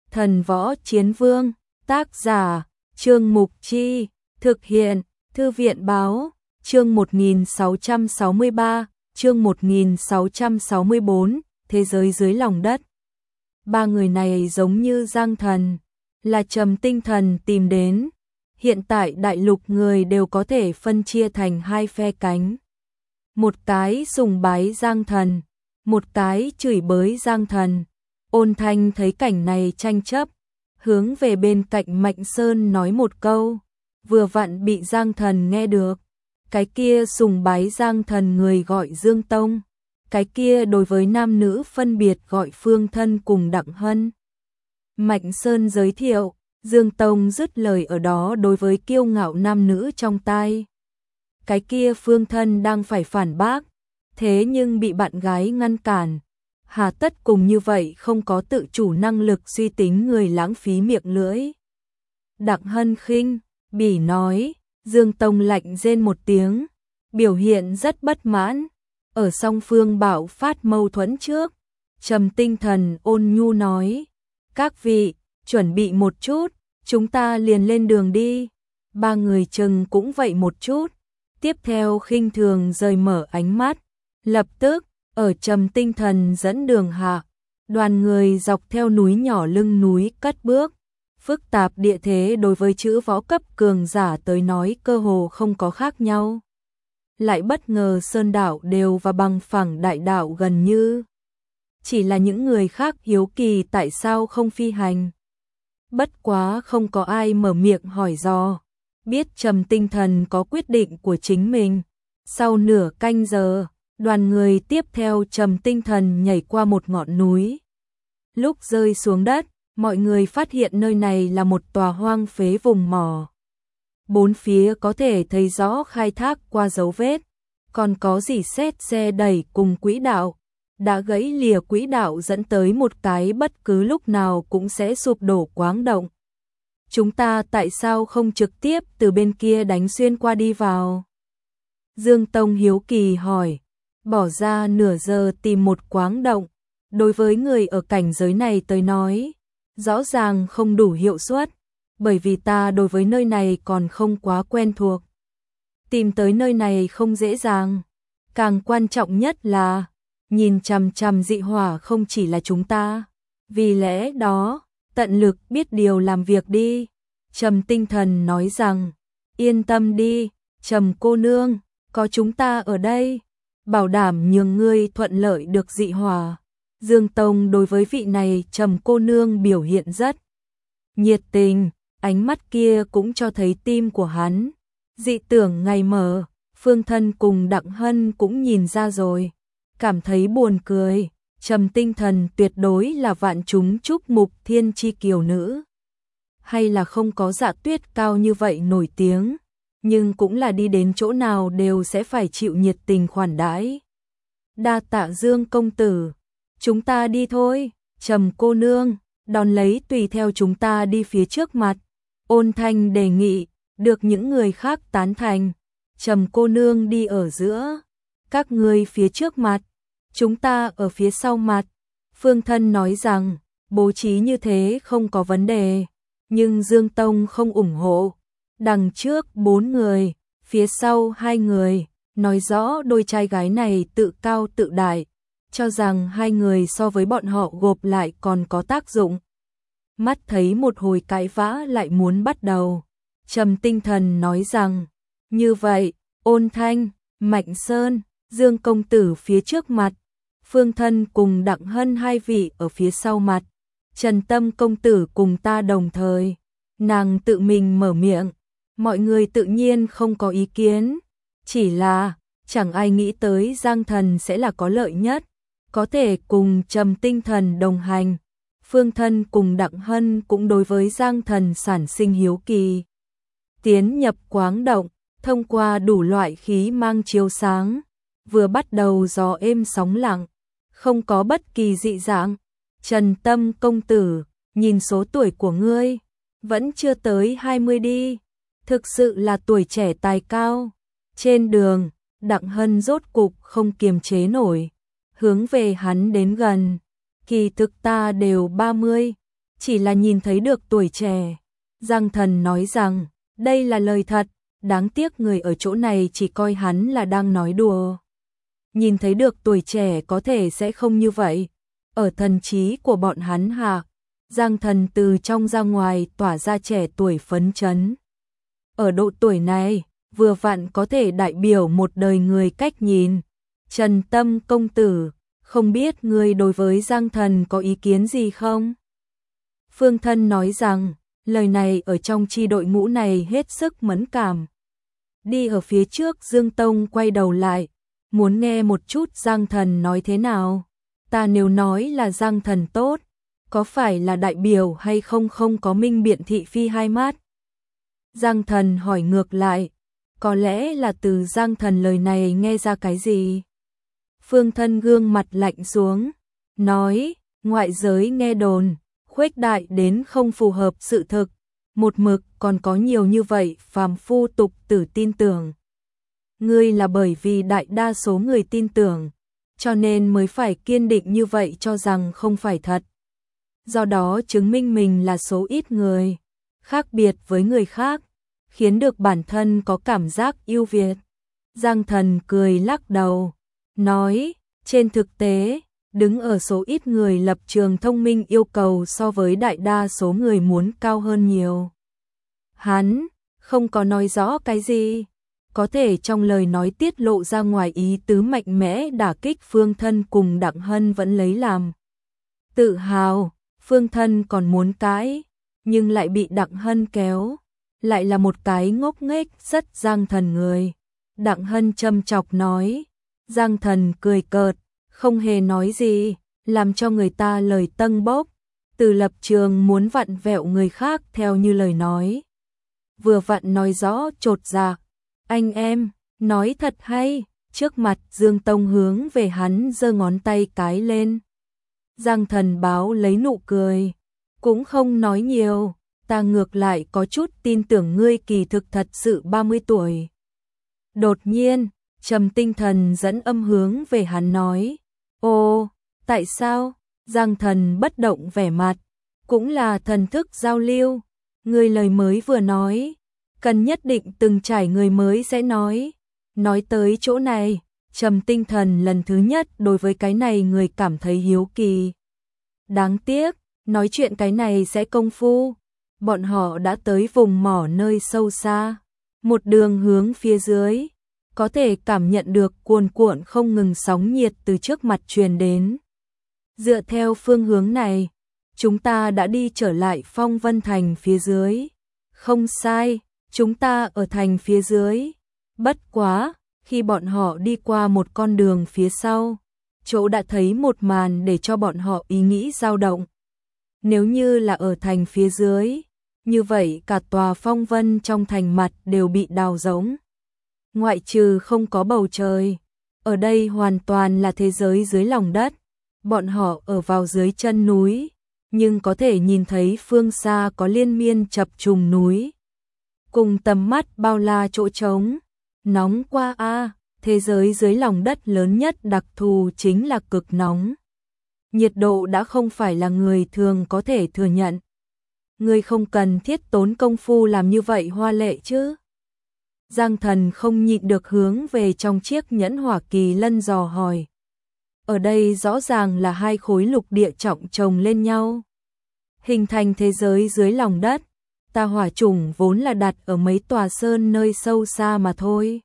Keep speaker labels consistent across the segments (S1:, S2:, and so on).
S1: Thần Võ Chiến Vương, tác giả, Trương Mục Chi, thực hiện, Thư viện Báo, chương 1663, chương 1664, Thế giới dưới lòng đất. Ba người này giống như Giang Thần, là Trầm Tinh Thần tìm đến. Hiện tại đại lục người đều có thể phân chia thành hai phe cánh. Một cái sùng bái Giang Thần, một cái chửi bới Giang Thần. Ôn Thanh thấy cảnh này tranh chấp, hướng về bên cạnh Mạnh Sơn nói một câu, vừa vặn bị Giang Thần nghe được. Cái kia sùng bái Giang Thần người gọi Dương Tông, cái kia đối với nam nữ phân biệt gọi Phương Thân cùng Đặng Hân. Mạnh Sơn giới thiệu, Dương Tông dứt lời ở đó đối với kiêu ngạo nam nữ trong tai. Cái kia Phương Thân đang phải phản bác, thế nhưng bị bạn gái ngăn cản. Hà tất cùng như vậy không có tự chủ năng lực suy tính người lãng phí miệng lưỡi. Đặng Hân khinh bỉ nói, Dương Tông lạnh rên một tiếng, biểu hiện rất bất mãn. Ở song phương bạo phát mâu thuẫn trước, Trầm Tinh Thần ôn nhu nói, các vị, chuẩn bị một chút, chúng ta liền lên đường đi. Ba người chừng cũng vậy một chút, tiếp theo khinh thường rời mở ánh mắt, lập tức, ở Trầm Tinh Thần dẫn đường hạ, đoàn người dọc theo núi nhỏ lưng núi cất bước. Phức tạp địa thế đối với chữ võ cấp cường giả tới nói cơ hồ không có khác nhau. Lại bất ngờ sơn đảo đều và bằng phẳng đại đảo gần như. Chỉ là những người khác hiếu kỳ tại sao không phi hành. Bất quá không có ai mở miệng hỏi dò. Biết Trầm Tinh Thần có quyết định của chính mình. Sau nửa canh giờ, đoàn người tiếp theo Trầm Tinh Thần nhảy qua một ngọn núi. Lúc rơi xuống đất, mọi người phát hiện nơi này là một tòa hoang phế vùng mỏ. Bốn phía có thể thấy rõ khai thác qua dấu vết, còn có rỉ sét xe đẩy cùng quỹ đạo, đã gãy lìa quỹ đạo dẫn tới một cái bất cứ lúc nào cũng sẽ sụp đổ quáng động. Chúng ta tại sao không trực tiếp từ bên kia đánh xuyên qua đi vào? Dương Tông hiếu kỳ hỏi, bỏ ra nửa giờ tìm một quáng động, đối với người ở cảnh giới này tới nói, rõ ràng không đủ hiệu suất, bởi vì ta đối với nơi này còn không quá quen thuộc. Tìm tới nơi này không dễ dàng, càng quan trọng nhất là nhìn chằm chằm dị hỏa không chỉ là chúng ta, vì lẽ đó, tận lực biết điều làm việc đi. Trầm Tinh Thần nói rằng, yên tâm đi, Trầm cô nương, có chúng ta ở đây, bảo đảm nhường ngươi thuận lợi được dị hỏa. Dương Tông đối với vị này Trầm cô nương biểu hiện rất nhiệt tình, ánh mắt kia cũng cho thấy tim của hắn. Dị tưởng ngày mở, Phương Thân cùng Đặng Hân cũng nhìn ra rồi, cảm thấy buồn cười. Trầm Tinh Thần tuyệt đối là vạn chúng chúc mục thiên chi kiều nữ. Hay là không có Dạ Tuyết cao như vậy nổi tiếng, nhưng cũng là đi đến chỗ nào đều sẽ phải chịu nhiệt tình khoản đãi. Đa tạ Dương công tử, chúng ta đi thôi. Trầm cô nương, đón lấy tùy theo chúng ta đi phía trước mặt. Ôn Thanh đề nghị, được những người khác tán thành. Trầm cô nương đi ở giữa, các ngươi phía trước mặt, chúng ta ở phía sau mặt. Phương Thân nói rằng, bố trí như thế không có vấn đề, nhưng Dương Tông không ủng hộ. Đằng trước 4 người, phía sau 2 người, nói rõ đôi trai gái này tự cao tự đại, cho rằng 2 người so với bọn họ gộp lại còn có tác dụng. Mắt thấy một hồi cãi vã lại muốn bắt đầu, Trầm Tinh Thần nói rằng, như vậy, Ôn Thanh, Mạnh Sơn, Dương công tử phía trước mặt, Phương Thân cùng Đặng Hân 2 vị ở phía sau mặt, Trần Tâm công tử cùng ta đồng thời. Nàng tự mình mở miệng, mọi người tự nhiên không có ý kiến, chỉ là chẳng ai nghĩ tới Giang Thần sẽ là có lợi nhất, có thể cùng Trầm Tinh Thần đồng hành. Phương Thân cùng Đặng Hân cũng đối với Giang Thần sản sinh hiếu kỳ. Tiến nhập quáng động, thông qua đủ loại khí mang chiếu sáng, vừa bắt đầu gió êm sóng lặng, không có bất kỳ dị dạng. Trần Tâm công tử, nhìn số tuổi của ngươi, vẫn chưa tới 20 đi, thực sự là tuổi trẻ tài cao. Trên đường, Đặng Hân rốt cục không kiềm chế nổi, hướng về hắn đến gần. Kỳ thực ta đều 30. chỉ là nhìn thấy được tuổi trẻ. Giang Thần nói rằng, đây là lời thật, đáng tiếc người ở chỗ này chỉ coi hắn là đang nói đùa. Nhìn thấy được tuổi trẻ có thể sẽ không như vậy. Ở thần trí của bọn hắn hả? Giang Thần từ trong ra ngoài tỏa ra trẻ tuổi phấn chấn. Ở độ tuổi này, vừa vặn có thể đại biểu một đời người cách nhìn. Trần Tâm công tử, không biết ngươi đối với Giang Thần có ý kiến gì không? Phương Thân nói rằng, lời này ở trong chi đội ngũ này hết sức mẫn cảm. Đi ở phía trước Dương Tông quay đầu lại, muốn nghe một chút Giang Thần nói thế nào. Ta nếu nói là Giang Thần tốt, có phải là đại biểu hay không có minh biện thị phi hai mắt? Giang Thần hỏi ngược lại, có lẽ là từ Giang Thần lời này nghe ra cái gì? Phương Thân gương mặt lạnh xuống, nói, ngoại giới nghe đồn, khuếch đại đến không phù hợp sự thực, một mực còn có nhiều như vậy phàm phu tục tử tin tưởng. Ngươi là bởi vì đại đa số người tin tưởng, cho nên mới phải kiên định như vậy cho rằng không phải thật. Do đó chứng minh mình là số ít người, khác biệt với người khác, khiến được bản thân có cảm giác ưu việt. Giang Thần cười lắc đầu, nói, trên thực tế, đứng ở số ít người lập trường thông minh yêu cầu so với đại đa số người muốn cao hơn nhiều. Hắn không có nói rõ cái gì, có thể trong lời nói tiết lộ ra ngoài ý tứ mạnh mẽ đả kích Phương Thân cùng Đặng Hân vẫn lấy làm tự hào. Phương Thân còn muốn cãi, nhưng lại bị Đặng Hân kéo, lại là một cái ngốc nghếch rất Giang Thần người. Đặng Hân châm chọc nói, Giang Thần cười cợt, không hề nói gì, làm cho người ta lời tâng bốc, từ lập trường muốn vặn vẹo người khác theo như lời nói. Vừa vặn nói rõ chột dạ, anh em, nói thật hay, trước mặt Dương Tông hướng về hắn giơ ngón tay cái lên. Giang Thần báo lấy nụ cười, cũng không nói nhiều, ta ngược lại có chút tin tưởng ngươi kỳ thực thật sự 30 tuổi. Đột nhiên, Trầm Tinh Thần dẫn âm hướng về hắn nói, ô, tại sao? Giang Thần bất động vẻ mặt, cũng là thần thức giao lưu, ngươi lời mới vừa nói, cần nhất định từng trải người mới sẽ nói. Nói tới chỗ này, Trầm Tinh Thần lần thứ nhất đối với cái này người cảm thấy hiếu kỳ. Đáng tiếc, nói chuyện cái này sẽ công phu. Bọn họ đã tới vùng mỏ nơi sâu xa, một đường hướng phía dưới, có thể cảm nhận được cuồn cuộn không ngừng sóng nhiệt từ trước mặt truyền đến. Dựa theo phương hướng này, chúng ta đã đi trở lại Phong Vân Thành phía dưới. Không sai, chúng ta ở thành phía dưới. Bất quá, khi bọn họ đi qua một con đường phía sau, chỗ đã thấy một màn để cho bọn họ ý nghĩ dao động. Nếu như là ở thành phía dưới, như vậy cả tòa Phong Vân trong thành mặt đều bị đào rỗng. Ngoại trừ không có bầu trời, ở đây hoàn toàn là thế giới dưới lòng đất. Bọn họ ở vào dưới chân núi, nhưng có thể nhìn thấy phương xa có liên miên chập trùng núi. Cùng tầm mắt bao la chỗ trống, nóng qua a, thế giới dưới lòng đất lớn nhất đặc thù chính là cực nóng. Nhiệt độ đã không phải là người thường có thể thừa nhận. Người không cần thiết tốn công phu làm như vậy hoa lệ chứ. Giang Thần không nhịn được hướng về trong chiếc nhẫn hỏa kỳ lân dò hỏi. Ở đây rõ ràng là hai khối lục địa trọng chồng lên nhau, hình thành thế giới dưới lòng đất. Ta hỏa chủng vốn là đặt ở mấy tòa sơn nơi sâu xa mà thôi.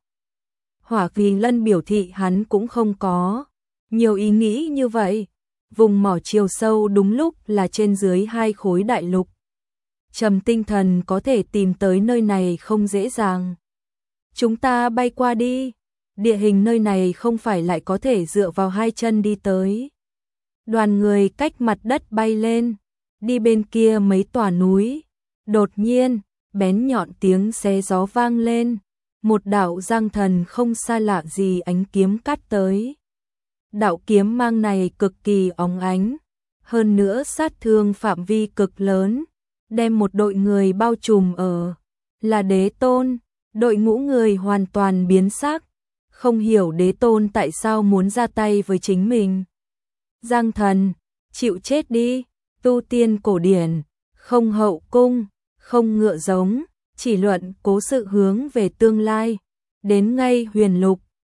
S1: Hỏa kỳ lân biểu thị hắn cũng không có nhiều ý nghĩ như vậy. Vùng mỏ chiều sâu đúng lúc là trên dưới hai khối đại lục. Trầm Tinh Thần có thể tìm tới nơi này không dễ dàng. Chúng ta bay qua đi. Địa hình nơi này không phải lại có thể dựa vào hai chân đi tới. Đoàn người cách mặt đất bay lên, đi bên kia mấy tòa núi. Đột nhiên, bén nhọn tiếng xé gió vang lên. Một đạo Giang Thần không xa lạ gì ánh kiếm cắt tới. Đạo kiếm mang này cực kỳ óng ánh, hơn nữa sát thương phạm vi cực lớn, đem một đội người bao trùm ở, là Đế Tôn. Đội ngũ người hoàn toàn biến sắc, không hiểu Đế Tôn tại sao muốn ra tay với chính mình. Giang Thần, chịu chết đi, tu tiên cổ điển, không hậu cung, không ngựa giống, chỉ luận cố sự hướng về tương lai. Đến ngay huyền lục,